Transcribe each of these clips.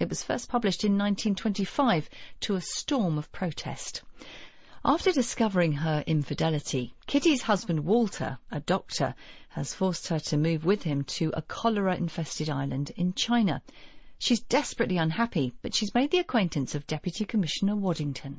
It was first published in 1925 to a storm of protest. After discovering her infidelity, Kitty's husband Walter, a doctor, has forced her to move with him to a cholera-infested island in China. She's desperately unhappy, but she's made the acquaintance of Deputy Commissioner Waddington.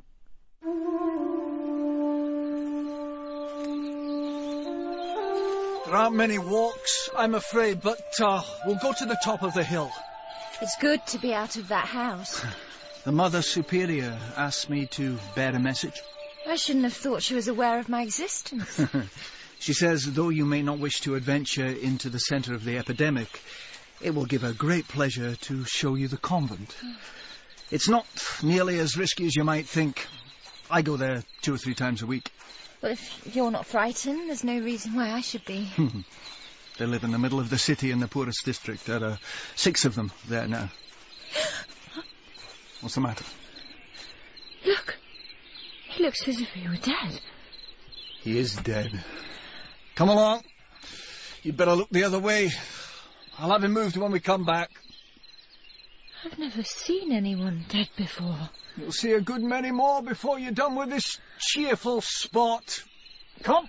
There aren't many walks, I'm afraid, but we'll go to the top of the hill. It's good to be out of that house. The Mother Superior asked me to bear a message. I shouldn't have thought she was aware of my existence. She says, though you may not wish to adventure into the centre of the epidemic, it will give her great pleasure to show you the convent. It's not nearly as risky as you might think. I go there 2 or 3 times a week. Well, if you're not frightened, there's no reason why I should be. They live in the middle of the city in the poorest district. There are 6 of them there now. What's the matter? Look. He looks as if he were dead. He is dead. Come along. You'd better look the other way. I'll have him moved when we come back. I've never seen anyone dead before. You'll see a good many more before you're done with this cheerful spot. Come.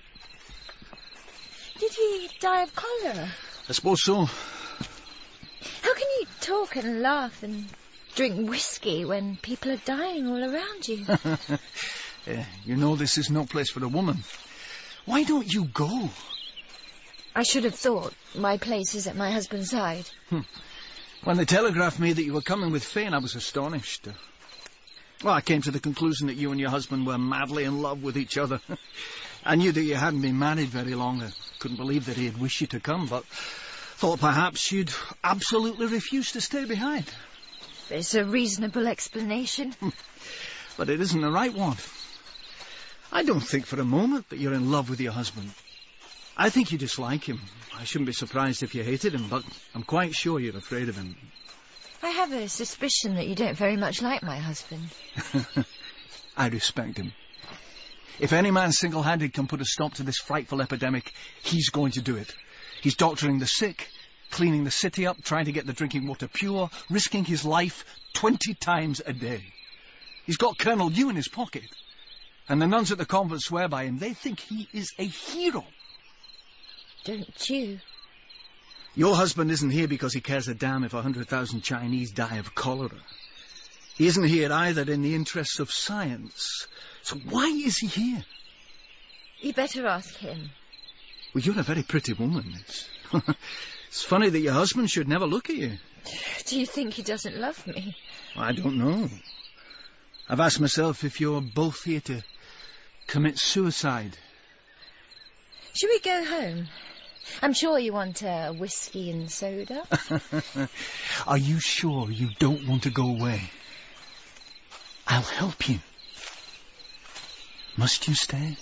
Did he die of cholera? I suppose so. How can you talk and laugh and drink whiskey when people are dying all around you? You know this is no place for a woman. Why don't you go? I should have thought my place is at my husband's side. When they telegraphed me that you were coming with Fane, I was astonished. Well, I came to the conclusion that you and your husband were madly in love with each other. I knew that you hadn't been married very long. I couldn't believe that he'd wish you to come, but thought perhaps you'd absolutely refuse to stay behind. It's a reasonable explanation. But it isn't the right one. I don't think for a moment that you're in love with your husband. I think you dislike him. I shouldn't be surprised if you hated him, but I'm quite sure you're afraid of him. I have a suspicion that you don't very much like my husband. I respect him. If any man single-handed can put a stop to this frightful epidemic, he's going to do it. He's doctoring the sick, cleaning the city up, trying to get the drinking water pure, risking his life 20 times a day. He's got Colonel Yu in his pocket. And the nuns at the convent swear by him. They think he is a hero. Don't you? Your husband isn't here because he cares a damn if 100,000 Chinese die of cholera. He isn't here either in the interests of science. So why is he here? You better ask him. Well, you're a very pretty woman. It's funny that your husband should never look at you. Do you think he doesn't love me? I don't know. I've asked myself if you're both here to commit suicide. Should we go home? I'm sure you want a whiskey and soda. Are you sure you don't want to go away? I'll help you. Must you stay?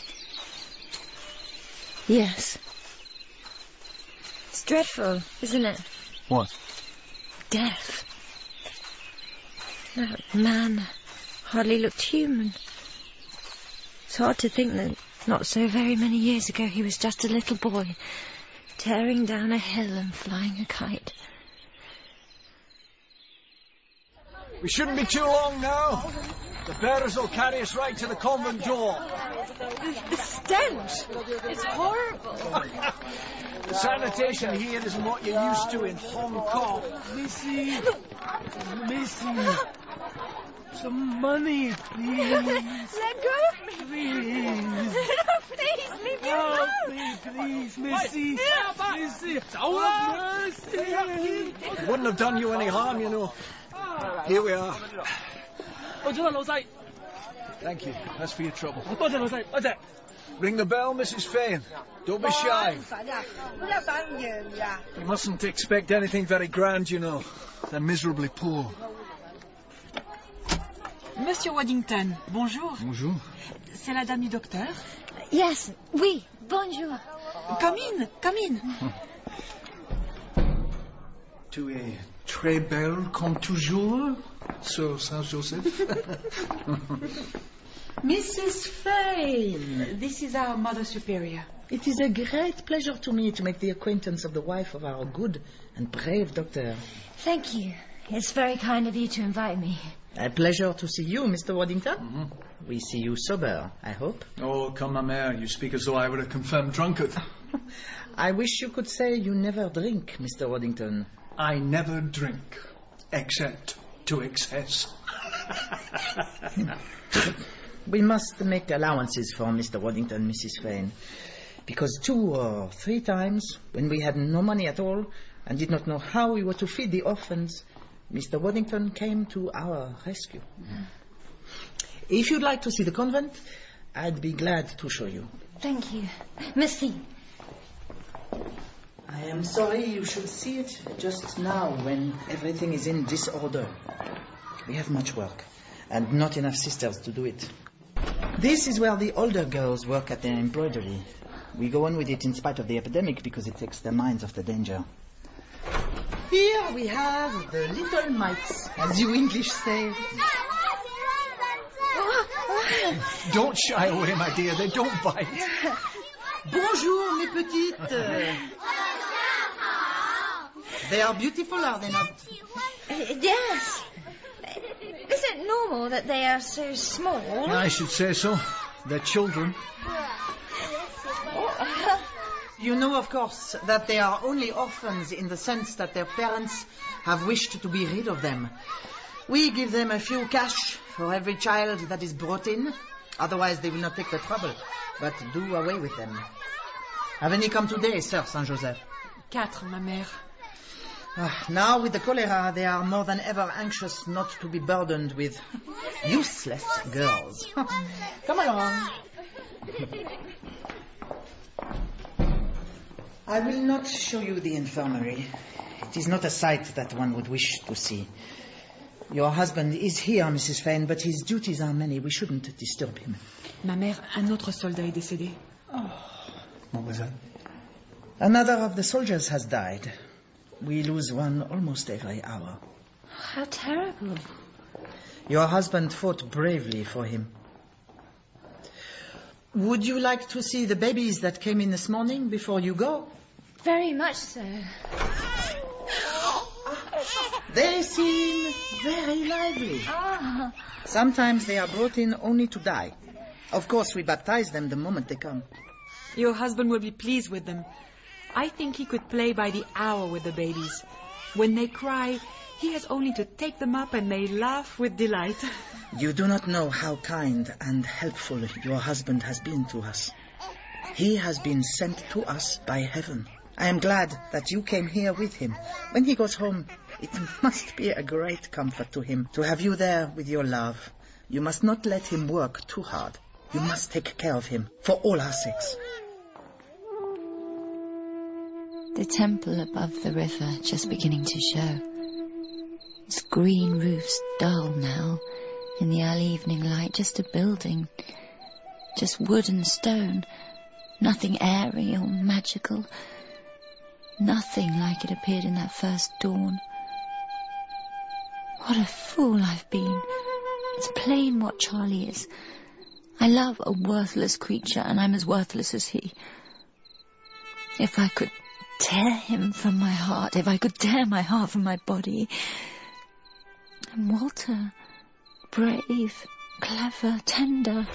Yes. It's dreadful, isn't it? What? Death. That man hardly looked human. It's hard to think that not so very many years ago he was just a little boy, tearing down a hill and flying a kite. We shouldn't be too long now. The bearers will carry us right to the convent door. The stench! It's horrible. The sanitation here isn't what you're used to in Hong Kong. Missy! Some money, please. Let go of me. Please. No, please, leave me alone. Please, Missy. Missy. It wouldn't have done you any harm, you know. Here we are. Thank you. That's for your trouble. Ring the bell, Mrs. Fane. Don't be shy. You mustn't expect anything very grand, you know. They're miserably poor. Monsieur Waddington, bonjour. Bonjour. C'est la dame du docteur. Yes, oui, bonjour. Come in, come in. Tu es très belle comme toujours, Sir Saint-Joseph. Mrs. Fane, this is our Mother Superior. It is a great pleasure to me to make the acquaintance of the wife of our good and brave doctor. Thank you. It's very kind of you to invite me. A pleasure to see you, Mr. Waddington. We see you sober, I hope. Oh, come, ma mère, you speak as though I were a confirmed drunkard. I wish you could say you never drink, Mr. Waddington. I never drink, except to excess. We must make allowances for Mr. Waddington, Mrs. Fane, because 2 or 3 times, when we had no money at all and did not know how we were to feed the orphans, Mr. Waddington came to our rescue. If you'd like to see the convent, I'd be glad to show you. Thank you. Merci. I am sorry you should see it just now when everything is in disorder. We have much work and not enough sisters to do it. This is where the older girls work at their embroidery. We go on with it in spite of the epidemic because it takes their minds off the danger. Here we have the little mites, as you English say. Don't shy away, my dear. They don't bite. Bonjour, mes petites. They are beautiful, are they not? Yes. Is it normal that they are so small? I should say so. They're children. You know, of course, that they are only orphans in the sense that their parents have wished to be rid of them. We give them a few cash for every child that is brought in. Otherwise, they will not take the trouble, but do away with them. How many come today, Sir Saint-Joseph? 4, ma mère. Now, with the cholera, they are more than ever anxious not to be burdened with useless girls. Come along. I will not show you the infirmary. It is not a sight that one would wish to see. Your husband is here, Mrs. Fane, but his duties are many. We shouldn't disturb him. Ma mère, un autre soldat est décédé. Mademoiselle. Another of the soldiers has died. We lose one almost every hour. How terrible. Your husband fought bravely for him. Would you like to see the babies that came in this morning before you go? Very much so. They seem very lively. Sometimes they are brought in only to die. Of course, we baptize them the moment they come. Your husband will be pleased with them. I think he could play by the hour with the babies. When they cry, he has only to take them up and they laugh with delight. You do not know how kind and helpful your husband has been to us. He has been sent to us by heaven. I am glad that you came here with him. When he goes home, it must be a great comfort to him to have you there with your love. You must not let him work too hard. You must take care of him for all our sakes. The temple above the river just beginning to show. Its green roof's dull now in the early evening light, just a building, just wood and stone, nothing airy or magical, nothing like it appeared in that first dawn. What a fool I've been. It's plain what Charlie is. I love a worthless creature, and I'm as worthless as he. If I could tear him from my heart, if I could tear my heart from my body. And Walter, brave, clever, tender.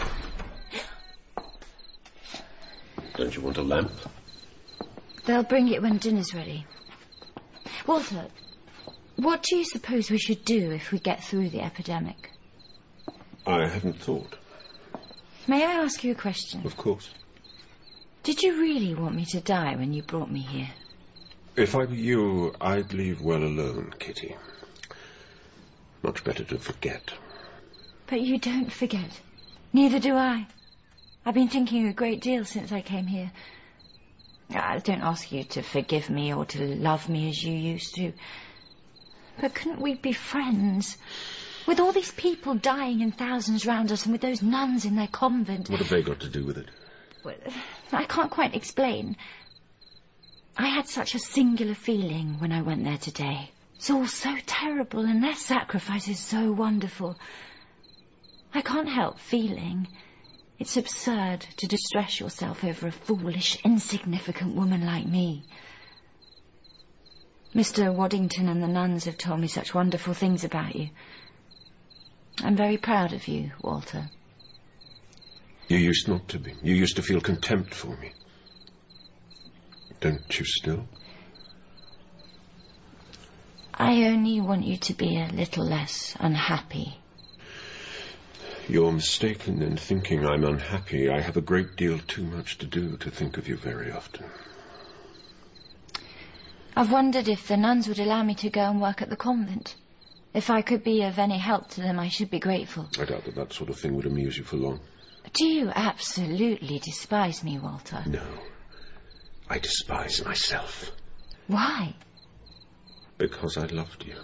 Don't you want a lamp? They'll bring it when dinner's ready. Walter, what do you suppose we should do if we get through the epidemic? I hadn't thought. May I ask you a question? Of course. Did you really want me to die when you brought me here? If I were you, I'd leave well alone, Kitty. Much better to forget. But you don't forget. Neither do I. I've been thinking a great deal since I came here. I don't ask you to forgive me or to love me as you used to. But couldn't we be friends? With all these people dying in thousands round us and with those nuns in their convent. What have they got to do with it? Well, I can't quite explain. I had such a singular feeling when I went there today. It's all so terrible and their sacrifice is so wonderful. I can't help feeling it's absurd to distress yourself over a foolish, insignificant woman like me. Mr. Waddington and the nuns have told me such wonderful things about you. I'm very proud of you, Walter. You used not to be. You used to feel contempt for me. Don't you still? I only want you to be a little less unhappy. You're mistaken in thinking I'm unhappy. I have a great deal too much to do to think of you very often. I've wondered if the nuns would allow me to go and work at the convent. If I could be of any help to them, I should be grateful. I doubt that sort of thing would amuse you for long. Do you absolutely despise me, Walter? No. I despise myself. Why? Because I loved you.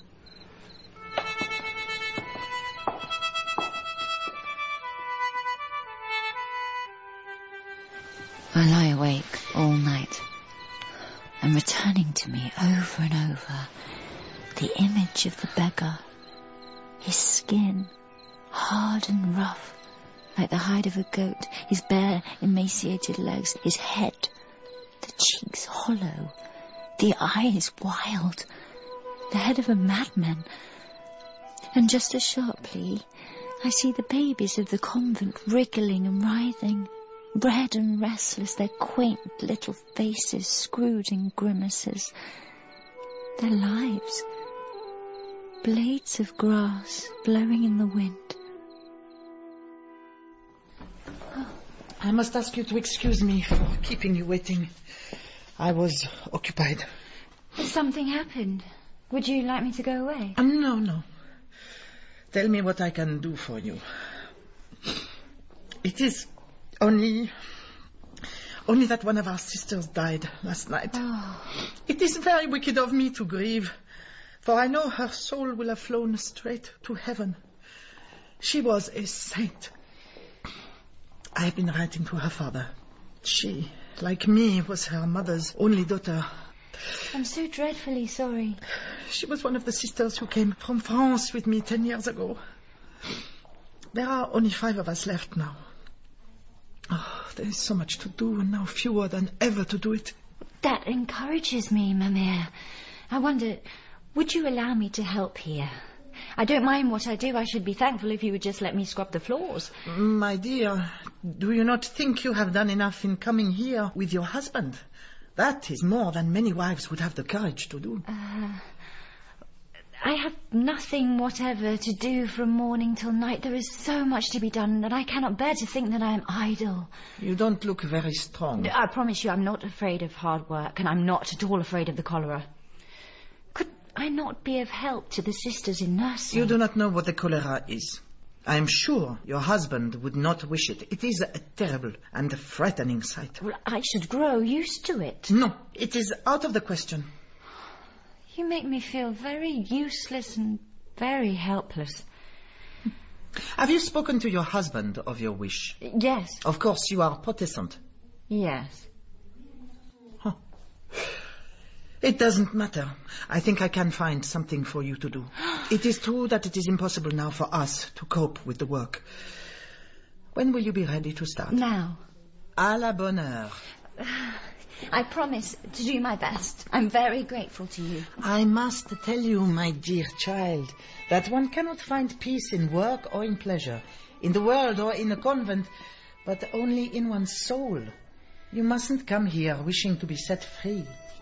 I lie awake all night, and returning to me over and over the image of the beggar, his skin hard and rough like the hide of a goat, his bare emaciated legs, his head, the cheeks hollow, the eyes wild, the head of a madman. And just as sharply I see the babies of the convent wriggling and writhing, red and restless, their quaint little faces screwed in grimaces, their lives blades of grass blowing in the wind. I must ask you to excuse me for keeping you waiting. I was occupied. Has something happened? Would you like me to go away? No. Tell me what I can do for you. It is only that one of our sisters died last night. Oh. It is very wicked of me to grieve, for I know her soul will have flown straight to heaven. She was a saint. I have been writing to her father. She, like me, was her mother's only daughter. I'm so dreadfully sorry. She was one of the sisters who came from France with me 10 years ago. There are only 5 of us left now. Oh, there is so much to do, and now fewer than ever to do it. That encourages me, ma mère. I wonder, would you allow me to help here? I don't mind what I do. I should be thankful if you would just let me scrub the floors. My dear, do you not think you have done enough in coming here with your husband? That is more than many wives would have the courage to do. I have nothing whatever to do from morning till night. There is so much to be done that I cannot bear to think that I am idle. You don't look very strong. I promise you I'm not afraid of hard work, and I'm not at all afraid of the cholera. Could I not be of help to the sisters in nursing? You do not know what the cholera is. I am sure your husband would not wish it. It is a terrible and frightening sight. Well, I should grow used to it. No, it is out of the question. You make me feel very useless and very helpless. Have you spoken to your husband of your wish? Yes. Of course, you are Protestant. Yes. Huh. It doesn't matter. I think I can find something for you to do. It is true that it is impossible now for us to cope with the work. When will you be ready to start? Now. À la bonne heure. I promise to do my best. I'm very grateful to you. I must tell you, my dear child, that one cannot find peace in work or in pleasure, in the world or in a convent, but only in one's soul. You mustn't come here wishing to be set free.